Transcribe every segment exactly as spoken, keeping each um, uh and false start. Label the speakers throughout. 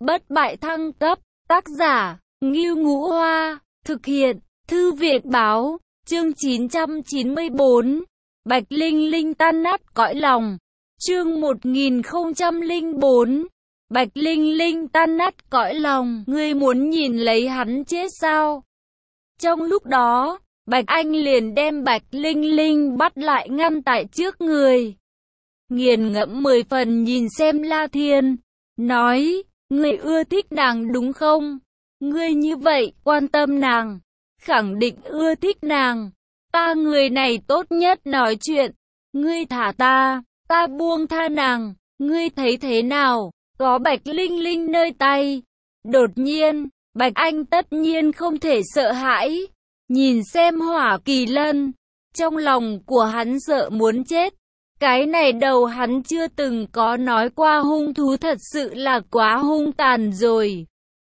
Speaker 1: Bất bại thăng cấp, tác giả, Ngưu Ngũ Hoa, thực hiện, Thư viện báo, chương chín trăm chín mươi tư, Bạch Linh Linh tan nát cõi lòng, chương một nghìn không trăm lẻ bốn, Bạch Linh Linh tan nát cõi lòng, ngươi muốn nhìn lấy hắn chết sao? Trong lúc đó, Bạch Anh liền đem Bạch Linh Linh bắt lại ngăn tại trước người. Nghiền ngẫm mười phần nhìn xem La Thiên, nói, ngươi ưa thích nàng đúng không? Ngươi như vậy, quan tâm nàng, khẳng định ưa thích nàng. Ta người này tốt nhất nói chuyện, ngươi thả ta, ta buông tha nàng, ngươi thấy thế nào? Có Bạch Linh Linh nơi tay. Đột nhiên, Bạch Anh tất nhiên không thể sợ hãi. Nhìn xem Hỏa Kỳ Lân, trong lòng của hắn sợ muốn chết. Cái này đầu hắn chưa từng có nói qua hung thú thật sự là quá hung tàn rồi.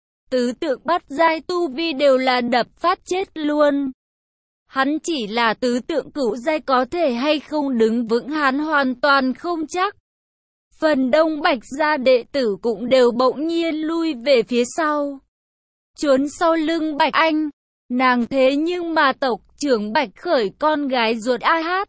Speaker 1: Tứ tượng bắt giai tu vi đều là đập phát chết luôn. Hắn chỉ là tứ tượng cửu giai có thể hay không đứng vững hắn hoàn toàn không chắc. Phần đông Bạch gia đệ tử cũng đều bỗng nhiên lui về phía sau. Trốn sau lưng Bạch Anh. Nàng thế nhưng mà tộc trưởng Bạch Khởi con gái ruột A Hát.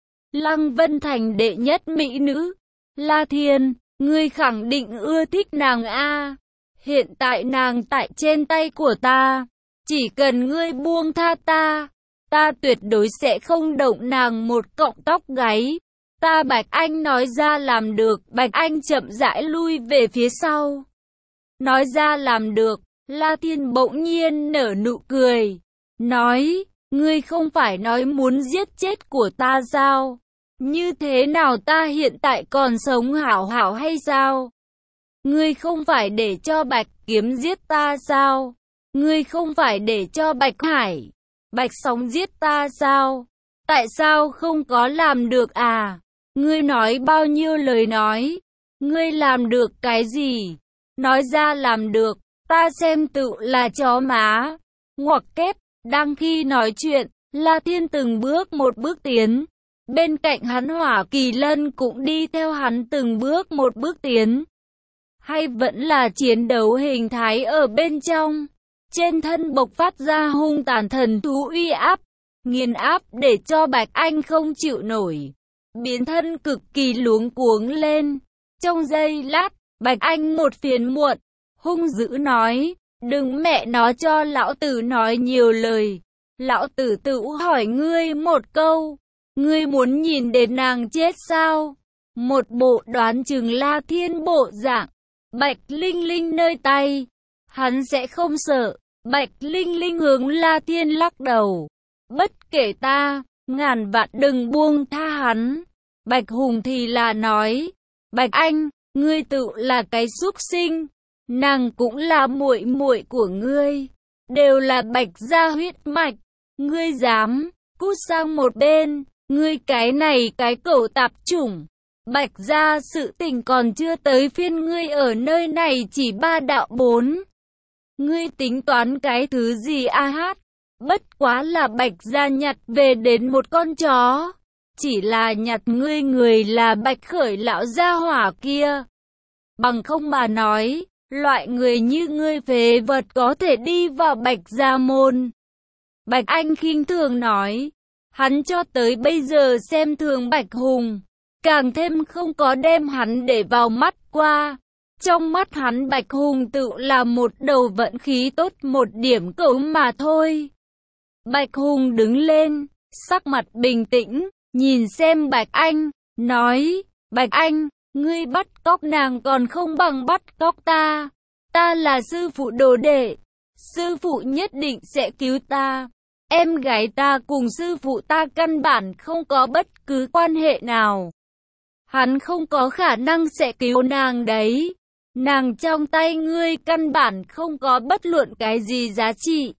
Speaker 1: Lăng Vân Thành đệ nhất mỹ nữ. La Thiên, ngươi khẳng định ưa thích nàng a. Hiện tại nàng tại trên tay của ta. Chỉ cần ngươi buông tha ta, ta tuyệt đối sẽ không động nàng một cọng tóc gáy. Ta Bạch Anh nói ra làm được. Bạch Anh chậm rãi lui về phía sau. Nói ra làm được. La Thiên bỗng nhiên nở nụ cười. Nói, ngươi không phải nói muốn giết chết của ta sao? Như thế nào ta hiện tại còn sống hảo hảo hay sao? Ngươi không phải để cho Bạch Kiếm giết ta sao? Ngươi không phải để cho Bạch Hải, Bạch Sóng giết ta sao? Tại sao không có làm được à? Ngươi nói bao nhiêu lời nói? Ngươi làm được cái gì? Nói ra làm được, ta xem tự là chó má. Ngoặc kép, đang khi nói chuyện, La Thiên từng bước một bước tiến. Bên cạnh hắn Hỏa Kỳ Lân cũng đi theo hắn từng bước một bước tiến. Hay vẫn là chiến đấu hình thái ở bên trong. Trên thân bộc phát ra hung tàn thần thú uy áp, nghiền áp để cho Bạch Anh không chịu nổi. Biến thân cực kỳ luống cuống lên. Trong giây lát, Bạch Anh một phiền muộn, hung dữ nói, đừng mẹ nó cho lão tử nói nhiều lời. Lão tử tự hỏi ngươi một câu. Ngươi muốn nhìn đến nàng chết sao? Một bộ đoán chừng La Thiên bộ dạng. Bạch Linh Linh nơi tay. Hắn sẽ không sợ. Bạch Linh Linh hướng La Thiên lắc đầu. Bất kể ta, ngàn vạn đừng buông tha hắn. Bạch Hùng thì là nói. Bạch Anh, ngươi tự là cái súc sinh. Nàng cũng là muội muội của ngươi. Đều là Bạch gia huyết mạch. Ngươi dám, cút sang một bên. Ngươi cái này cái cẩu tạp chủng. Bạch gia sự tình còn chưa tới phiên ngươi ở nơi này chỉ ba đạo bốn. Ngươi tính toán cái thứ gì A Hát? Bất quá là Bạch gia nhặt về đến một con chó. Chỉ là nhặt ngươi người là Bạch Khởi lão gia hỏa kia. Bằng không mà nói, loại người như ngươi phế vật có thể đi vào Bạch gia môn. Bạch Anh khinh thường nói. Hắn cho tới bây giờ xem thường Bạch Hùng, càng thêm không có đem hắn để vào mắt qua. Trong mắt hắn Bạch Hùng tự là một đầu vận khí tốt một điểm cẩu mà thôi. Bạch Hùng đứng lên, sắc mặt bình tĩnh, nhìn xem Bạch Anh, nói, Bạch Anh, ngươi bắt cóc nàng còn không bằng bắt cóc ta. Ta là sư phụ đồ đệ, sư phụ nhất định sẽ cứu ta. Em gái ta cùng sư phụ ta căn bản không có bất cứ quan hệ nào. Hắn không có khả năng sẽ cứu nàng đấy. Nàng trong tay ngươi căn bản không có bất luận cái gì giá trị.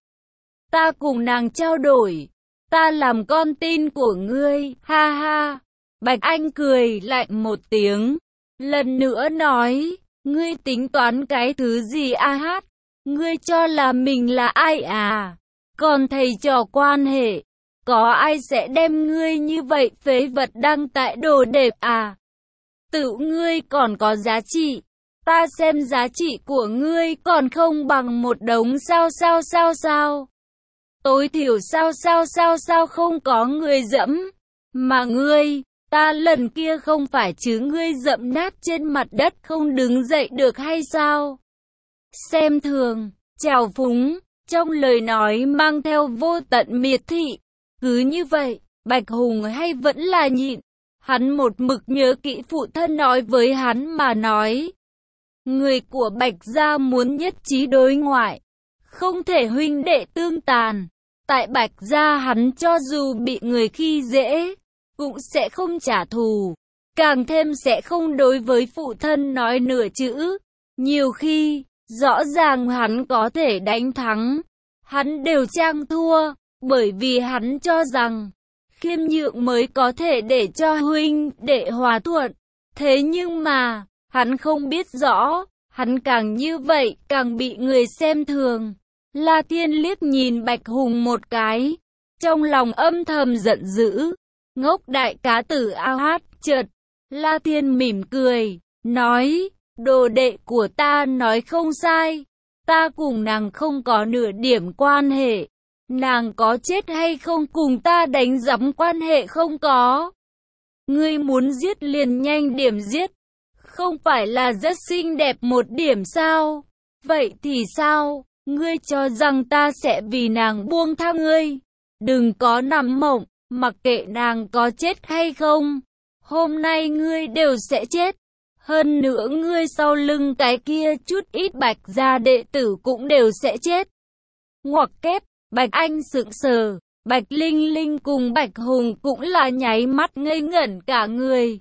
Speaker 1: Ta cùng nàng trao đổi. Ta làm con tin của ngươi, ha ha. Bạch Anh cười lạnh một tiếng. Lần nữa nói, ngươi tính toán cái thứ gì A Hát? Ngươi cho là mình là ai à? Còn thầy trò quan hệ, có ai sẽ đem ngươi như vậy phế vật đăng tại đồ đệ à? Tự ngươi còn có giá trị, Ta xem giá trị của ngươi còn không bằng một đống sao sao sao sao. Tối thiểu sao sao sao sao không có người dẫm. Mà ngươi, ta lần kia không phải chứ ngươi dẫm nát trên mặt đất không đứng dậy được hay sao? Xem thường, trào phúng, trong lời nói mang theo vô tận miệt thị. Cứ như vậy, Bạch Hùng hay vẫn là nhịn. Hắn một mực nhớ kỹ phụ thân nói với hắn mà nói. Người của Bạch gia muốn nhất trí đối ngoại, không thể huynh đệ tương tàn. Tại Bạch gia hắn cho dù bị người khi dễ, cũng sẽ không trả thù, càng thêm sẽ không đối với phụ thân nói nửa chữ. Nhiều khi, rõ ràng hắn có thể đánh thắng, hắn đều trang thua, bởi vì hắn cho rằng, khiêm nhượng mới có thể để cho huynh đệ hòa thuận. Thế nhưng mà, hắn không biết rõ, hắn càng như vậy, càng bị người xem thường. La Thiên liếc nhìn Bạch Hùng một cái, trong lòng âm thầm giận dữ. Ngốc đại cá tử ao hát, chợt, La Thiên mỉm cười, nói, đồ đệ của ta nói không sai, ta cùng nàng không có nửa điểm quan hệ, nàng có chết hay không cùng ta đánh giấm quan hệ không có. Ngươi muốn giết liền nhanh điểm giết, không phải là rất xinh đẹp một điểm sao? Vậy thì sao? Ngươi cho rằng ta sẽ vì nàng buông tha ngươi? Đừng có nằm mộng. Mặc kệ nàng có chết hay không, hôm nay ngươi đều sẽ chết. Hơn nữa ngươi sau lưng cái kia chút ít Bạch gia đệ tử cũng đều sẽ chết. Ngoặc kép, Bạch Anh sững sờ, Bạch Linh Linh cùng Bạch Hùng cũng là nháy mắt ngây ngẩn cả người.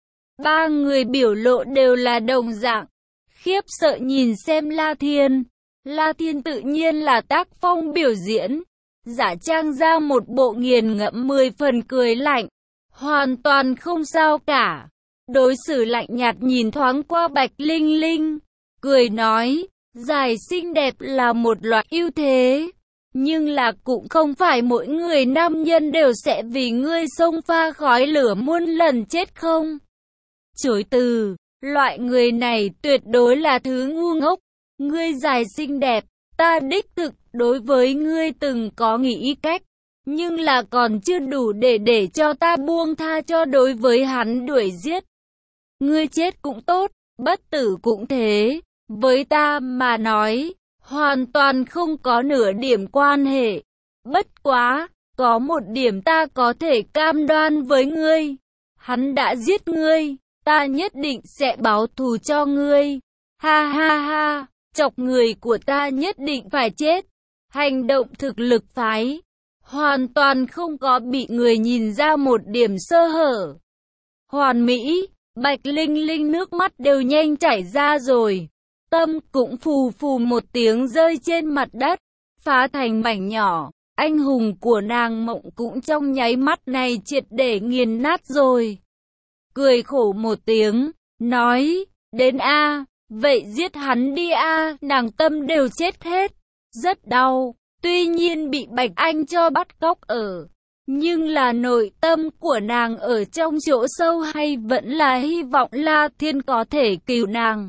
Speaker 1: Ba người biểu lộ đều là đồng dạng, khiếp sợ nhìn xem La Thiên. La Thiên tự nhiên là tác phong biểu diễn. Giả trang ra một bộ nghiền ngẫm mười phần cười lạnh, hoàn toàn không sao cả. Đối xử lạnh nhạt nhìn thoáng qua Bạch Linh Linh, cười nói, dài xinh đẹp là một loại ưu thế, nhưng là cũng không phải mỗi người nam nhân đều sẽ vì ngươi xông pha khói lửa muôn lần chết không. Chối từ, loại người này tuyệt đối là thứ ngu ngốc. Ngươi dài xinh đẹp, ta đích thực đối với ngươi từng có nghĩ cách, nhưng là còn chưa đủ để để cho ta buông tha cho đối với hắn đuổi giết. Ngươi chết cũng tốt, bất tử cũng thế, với ta mà nói, hoàn toàn không có nửa điểm quan hệ. Bất quá, có một điểm ta có thể cam đoan với ngươi, hắn đã giết ngươi, ta nhất định sẽ báo thù cho ngươi. Ha ha ha, chọc người của ta nhất định phải chết. Hành động thực lực phái, hoàn toàn không có bị người nhìn ra một điểm sơ hở. Hoàn mỹ, Bạch Linh Linh nước mắt đều nhanh chảy ra rồi. Tâm cũng phù phù một tiếng rơi trên mặt đất, phá thành mảnh nhỏ. Anh hùng của nàng Mộng cũng trong nháy mắt này triệt để nghiền nát rồi. Cười khổ một tiếng, nói, đến a, vậy giết hắn đi a, nàng Tâm đều chết hết. Rất đau, tuy nhiên bị Bạch Anh cho bắt cóc ở. Nhưng là nội tâm của nàng ở trong chỗ sâu hay vẫn là hy vọng La Thiên có thể cứu nàng.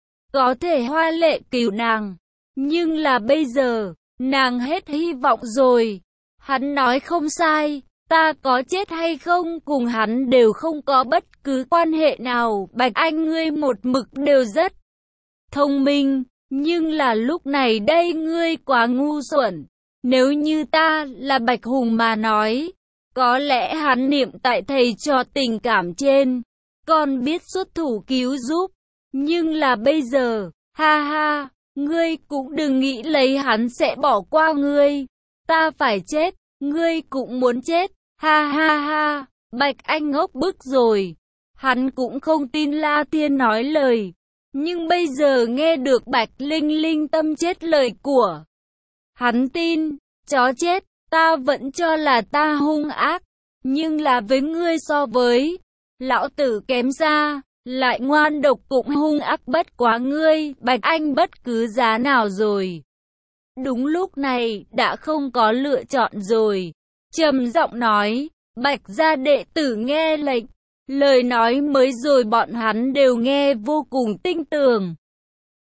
Speaker 1: Có thể hoa lệ cứu nàng. Nhưng là bây giờ, nàng hết hy vọng rồi. Hắn nói không sai, ta có chết hay không cùng hắn đều không có bất cứ quan hệ nào. Bạch Anh ngươi một mực đều rất thông minh, nhưng là lúc này đây ngươi quá ngu xuẩn. Nếu như ta là Bạch Hùng mà nói, có lẽ hắn niệm tại thầy trò tình cảm trên, còn biết xuất thủ cứu giúp. Nhưng là bây giờ, ha ha, ngươi cũng đừng nghĩ lấy hắn sẽ bỏ qua ngươi. Ta phải chết, ngươi cũng muốn chết, ha ha ha. Bạch Anh ngốc bức rồi. Hắn cũng không tin La Thiên nói lời. Nhưng bây giờ nghe được Bạch Linh Linh tâm chết lời của hắn tin, chó chết, ta vẫn cho là ta hung ác, nhưng là với ngươi so với lão tử kém xa, lại ngoan độc cũng hung ác bất quá ngươi, Bạch Anh bất cứ giá nào rồi. Đúng lúc này, đã không có lựa chọn rồi. Trầm giọng nói, Bạch gia đệ tử nghe lệnh. Lời nói mới rồi bọn hắn đều nghe vô cùng tinh tường.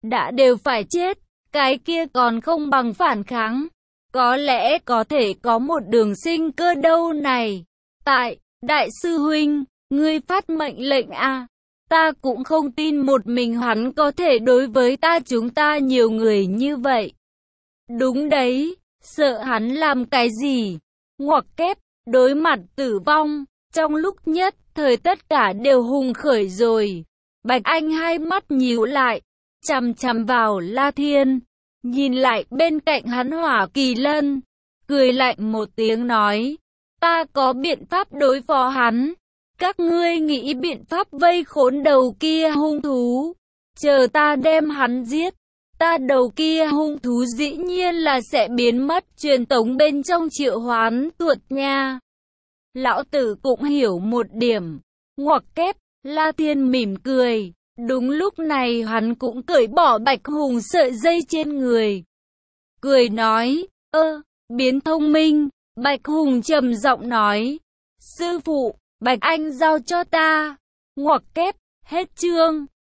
Speaker 1: đã đều phải chết, cái kia còn không bằng phản kháng. Có lẽ có thể có một đường sinh cơ đâu này. Tại, đại sư huynh, ngươi phát mệnh lệnh à? Ta cũng không tin một mình hắn có thể đối với ta chúng ta nhiều người như vậy. Đúng đấy, sợ hắn làm cái gì? Ngoặc kép, đối mặt tử vong, trong lúc nhất thời tất cả đều hùng khởi rồi. Bạch Anh hai mắt nhíu lại, chằm chằm vào La Thiên, nhìn lại bên cạnh hắn Hỏa Kỳ Lân, cười lạnh một tiếng nói, ta có biện pháp đối phó hắn. Các ngươi nghĩ biện pháp vây khốn đầu kia hung thú, chờ ta đem hắn giết, ta đầu kia hung thú dĩ nhiên là sẽ biến mất truyền tống bên trong triệu hoán tuột nha. Lão tử cũng hiểu một điểm, ngoặc kép, La Thiên mỉm cười, đúng lúc này hắn cũng cởi bỏ Bạch Hùng sợi dây trên người. Cười nói, ơ, biến thông minh, Bạch Hùng trầm giọng nói, sư phụ, Bạch Anh giao cho ta, ngoặc kép, hết chương.